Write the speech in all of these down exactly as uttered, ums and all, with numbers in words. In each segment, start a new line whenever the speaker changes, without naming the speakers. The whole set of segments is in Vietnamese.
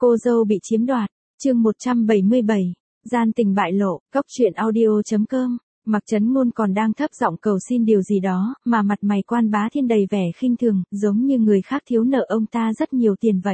Cô dâu bị chiếm đoạt, chương một trăm bảy mươi bảy, gian tình bại lộ, cốc truyện audio.com. Mặc Chấn Ngôn còn đang thấp giọng cầu xin điều gì đó, mà mặt mày Quan Bá Thiên đầy vẻ khinh thường, giống như người khác thiếu nợ ông ta rất nhiều tiền vậy.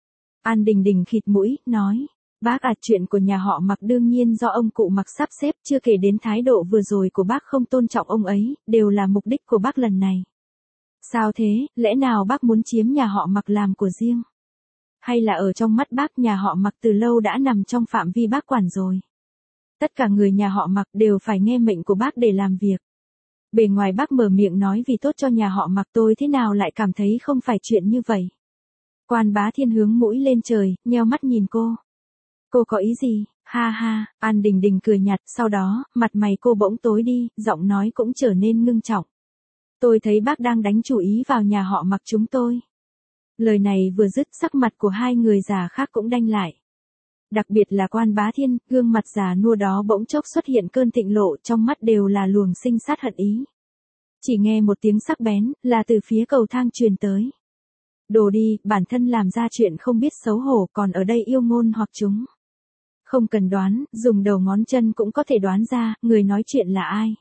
An Đình Đình khịt mũi, nói, bác à, chuyện của nhà họ Mặc đương nhiên do ông cụ Mặc sắp xếp, chưa kể đến thái độ vừa rồi của bác không tôn trọng ông ấy, đều là mục đích của bác lần này. Sao thế, lẽ nào bác muốn chiếm nhà họ Mặc làm của riêng? Hay là ở trong mắt bác nhà họ Mặc từ lâu đã nằm trong phạm vi bác quản rồi? Tất cả người nhà họ Mặc đều phải nghe mệnh của bác để làm việc. Bề ngoài bác mở miệng nói vì tốt cho nhà họ Mặc, tôi thế nào lại cảm thấy không phải chuyện như vậy. Quan Bá Thiên hướng mũi lên trời, nheo mắt nhìn cô. Cô có ý gì? Ha ha, An Đình Đình cười nhạt, sau đó, mặt mày cô bỗng tối đi, giọng nói cũng trở nên ngưng trọng. Tôi thấy bác đang đánh chủ ý vào nhà họ Mặc chúng tôi. Lời này vừa dứt, sắc mặt của hai người già khác cũng đanh lại. Đặc biệt là Quan Bá Thiên, gương mặt già nua đó bỗng chốc xuất hiện cơn thịnh lộ, trong mắt đều là luồng sinh sát hận ý. Chỉ nghe một tiếng sắc bén, là từ phía cầu thang truyền tới. Đồ đi, bản thân làm ra chuyện không biết xấu hổ, còn ở đây yêu ngôn hoặc chúng. Không cần đoán, dùng đầu ngón chân cũng có thể đoán ra, người nói chuyện là ai.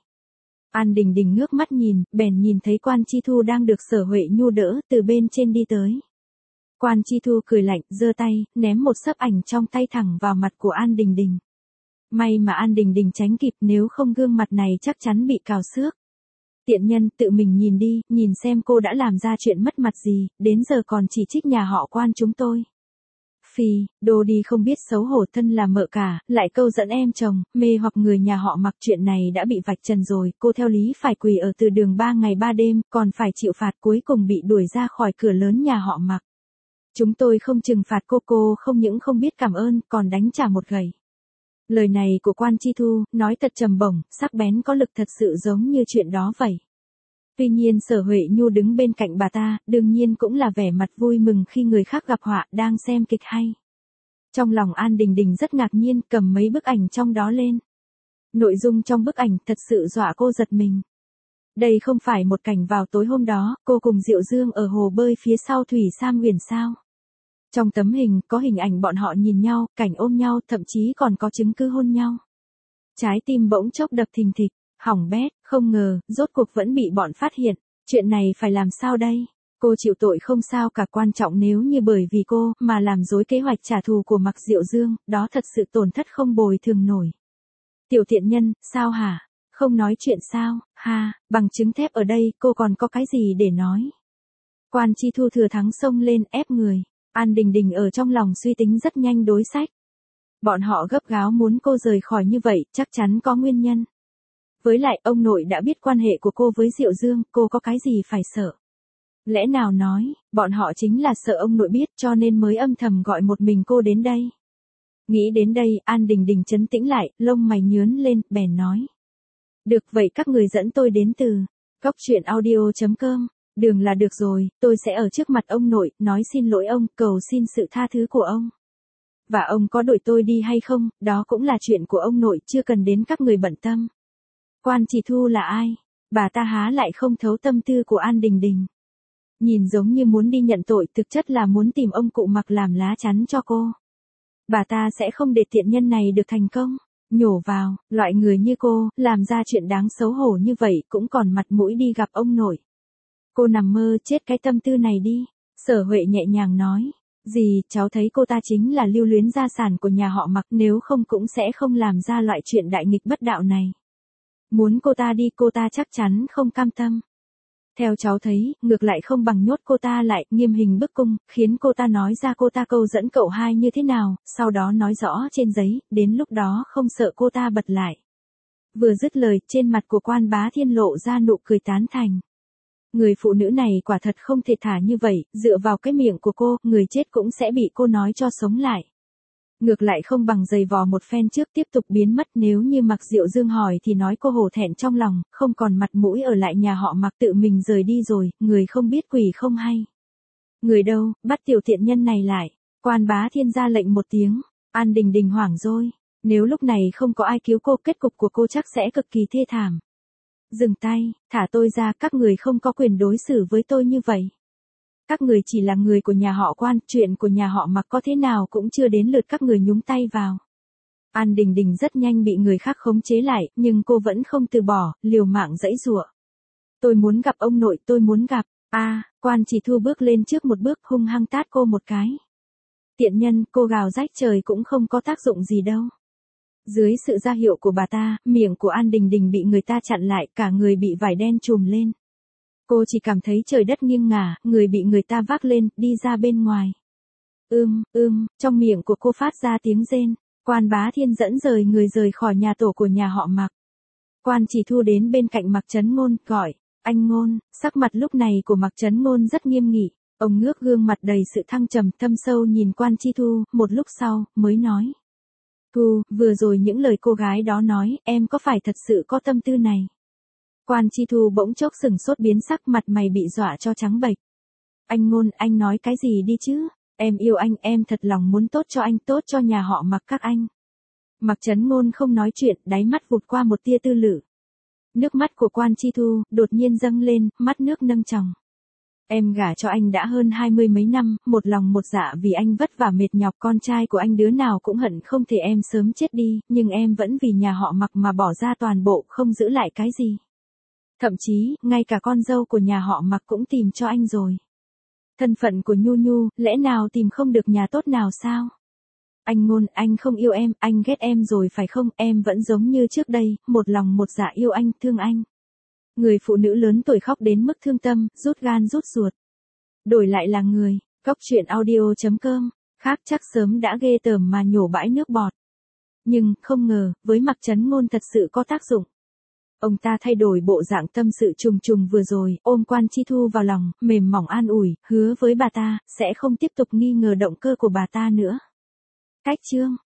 An Đình Đình ngước mắt nhìn, bèn nhìn thấy Quan Chi Thu đang được Sở Huệ Nhu đỡ, từ bên trên đi tới. Quan Chi Thu cười lạnh, giơ tay, ném một xấp ảnh trong tay thẳng vào mặt của An Đình Đình. May mà An Đình Đình tránh kịp, nếu không gương mặt này chắc chắn bị cào xước. Tiện nhân, tự mình nhìn đi, nhìn xem cô đã làm ra chuyện mất mặt gì, đến giờ còn chỉ trích nhà họ Quan chúng tôi. Phi, đồ đi không biết xấu hổ, thân là mợ cả, lại câu dẫn em chồng, mê hoặc người nhà họ Mặc, chuyện này đã bị vạch trần rồi, cô theo lý phải quỳ ở từ đường ba ngày ba đêm, còn phải chịu phạt, cuối cùng bị đuổi ra khỏi cửa lớn nhà họ Mặc. Chúng tôi không trừng phạt cô, cô không những không biết cảm ơn, còn đánh trả một gậy. Lời này của Quan Chi Thu, nói thật trầm bổng, sắc bén có lực, thật sự giống như chuyện đó vậy. Tuy nhiên Sở Huệ Nhu đứng bên cạnh bà ta, đương nhiên cũng là vẻ mặt vui mừng khi người khác gặp họa, đang xem kịch hay. Trong lòng An Đình Đình rất ngạc nhiên, cầm mấy bức ảnh trong đó lên. Nội dung trong bức ảnh thật sự dọa cô giật mình. Đây không phải một cảnh vào tối hôm đó, cô cùng Diệu Dương ở hồ bơi phía sau thủy Sam Huyền sao? Trong tấm hình, có hình ảnh bọn họ nhìn nhau, cảnh ôm nhau, thậm chí còn có chứng cứ hôn nhau. Trái tim bỗng chốc đập thình thịch, hỏng bét, không ngờ, rốt cuộc vẫn bị bọn phát hiện. Chuyện này phải làm sao đây? Cô chịu tội không sao cả, quan trọng nếu như bởi vì cô, mà làm rối kế hoạch trả thù của Mặc Diệu Dương, đó thật sự tổn thất không bồi thường nổi. Tiểu thiện nhân, sao hả? Không nói chuyện sao? Ha, bằng chứng thép ở đây, cô còn có cái gì để nói? Quan Chi Thu thừa thắng xông lên, ép người. An Đình Đình ở trong lòng suy tính rất nhanh đối sách. Bọn họ gấp gáo muốn cô rời khỏi như vậy, chắc chắn có nguyên nhân. Với lại, ông nội đã biết quan hệ của cô với Diệu Dương, cô có cái gì phải sợ. Lẽ nào nói, bọn họ chính là sợ ông nội biết, cho nên mới âm thầm gọi một mình cô đến đây. Nghĩ đến đây, An Đình Đình trấn tĩnh lại, lông mày nhướn lên, bèn nói. Được vậy, các người dẫn tôi đến từ cốc truyện audio.com. Đường là được rồi, tôi sẽ ở trước mặt ông nội, nói xin lỗi ông, cầu xin sự tha thứ của ông. Và ông có đuổi tôi đi hay không, đó cũng là chuyện của ông nội, chưa cần đến các người bận tâm. Quan Chỉ Thu là ai? Bà ta há lại không thấu tâm tư của An Đình Đình. Nhìn giống như muốn đi nhận tội, thực chất là muốn tìm ông cụ Mặc làm lá chắn cho cô. Bà ta sẽ không để tiện nhân này được thành công. Nhổ vào, loại người như cô, làm ra chuyện đáng xấu hổ như vậy, cũng còn mặt mũi đi gặp ông nội. Cô nằm mơ chết cái tâm tư này đi. Sở Huệ nhẹ nhàng nói. Gì, cháu thấy cô ta chính là lưu luyến gia sản của nhà họ Mặc, nếu không cũng sẽ không làm ra loại chuyện đại nghịch bất đạo này. Muốn cô ta đi, cô ta chắc chắn không cam tâm. Theo cháu thấy, ngược lại không bằng nhốt cô ta lại, nghiêm hình bức cung, khiến cô ta nói ra cô ta câu dẫn cậu hai như thế nào, sau đó nói rõ trên giấy, đến lúc đó không sợ cô ta bật lại. Vừa dứt lời, trên mặt của Quan Bá Thiên lộ ra nụ cười tán thành. Người phụ nữ này quả thật không thể thả như vậy, dựa vào cái miệng của cô, người chết cũng sẽ bị cô nói cho sống lại. Ngược lại không bằng giày vò một phen trước tiếp tục biến mất, nếu như Mặc Diệu Dương hỏi thì nói cô hổ thẹn trong lòng, không còn mặt mũi ở lại nhà họ Mặc, tự mình rời đi rồi, người không biết quỷ không hay. Người đâu, bắt tiểu thiện nhân này lại. Quan Bá Thiên ra lệnh một tiếng, An Đình Đình hoảng rồi. Nếu lúc này không có ai cứu cô, kết cục của cô chắc sẽ cực kỳ thê thảm. Dừng tay, thả tôi ra, các người không có quyền đối xử với tôi như vậy. Các người chỉ là người của nhà họ Quan, chuyện của nhà họ Mạc có thế nào cũng chưa đến lượt các người nhúng tay vào. An Đình Đình rất nhanh bị người khác khống chế lại, nhưng cô vẫn không từ bỏ, liều mạng giãy giụa. Tôi muốn gặp ông nội, tôi muốn gặp. A, à, Quan Chỉ Thu bước lên trước một bước hung hăng tát cô một cái. Tiện nhân, cô gào rách trời cũng không có tác dụng gì đâu. Dưới sự ra hiệu của bà ta, miệng của An Đình Đình bị người ta chặn lại, cả người bị vải đen trùm lên. Cô chỉ cảm thấy trời đất nghiêng ngả, người bị người ta vác lên, đi ra bên ngoài. Ưm, ưm, trong miệng của cô phát ra tiếng rên. Quan Bá Thiên dẫn rời người rời khỏi nhà tổ của nhà họ Mạc. Quan Chỉ Thu đến bên cạnh Mạc Chấn Ngôn, gọi, anh Ngôn. Sắc mặt lúc này của Mạc Chấn Ngôn rất nghiêm nghị. Ông ngước gương mặt đầy sự thăng trầm thâm sâu nhìn Quan Chi Thu, một lúc sau, mới nói. Thu, vừa rồi những lời cô gái đó nói, em có phải thật sự có tâm tư này? Quan Chi Thu bỗng chốc sừng sốt biến sắc, mặt mày bị dọa cho trắng bệch. Anh Ngôn, anh nói cái gì đi chứ? Em yêu anh, em thật lòng muốn tốt cho anh, tốt cho nhà họ Mạc các anh. Mạc Chấn Ngôn không nói chuyện, đáy mắt vụt qua một tia tư lự. Nước mắt của Quan Chi Thu đột nhiên dâng lên, mắt nước nâng tròng. Em gả cho anh đã hơn hai mươi mấy năm, một lòng một dạ vì anh vất vả mệt nhọc, con trai của anh đứa nào cũng hận không thể em sớm chết đi, nhưng em vẫn vì nhà họ Mạc mà bỏ ra toàn bộ, không giữ lại cái gì. Thậm chí, ngay cả con dâu của nhà họ Mạc cũng tìm cho anh rồi. Thân phận của Nhu Nhu, lẽ nào tìm không được nhà tốt nào sao? Anh Ngôn, anh không yêu em, anh ghét em rồi phải không? Em vẫn giống như trước đây, một lòng một dạ yêu anh, thương anh. Người phụ nữ lớn tuổi khóc đến mức thương tâm, rút gan rút ruột. Đổi lại là người, Cóc Truyện Audio chấm com, khác chắc sớm đã ghê tởm mà nhổ bãi nước bọt. Nhưng, không ngờ, với Mạc Chấn Ngôn thật sự có tác dụng. Ông ta thay đổi bộ dạng tâm sự trùng trùng vừa rồi, ôm Quan Chi Thu vào lòng, mềm mỏng an ủi, hứa với bà ta, sẽ không tiếp tục nghi ngờ động cơ của bà ta nữa. Cách chương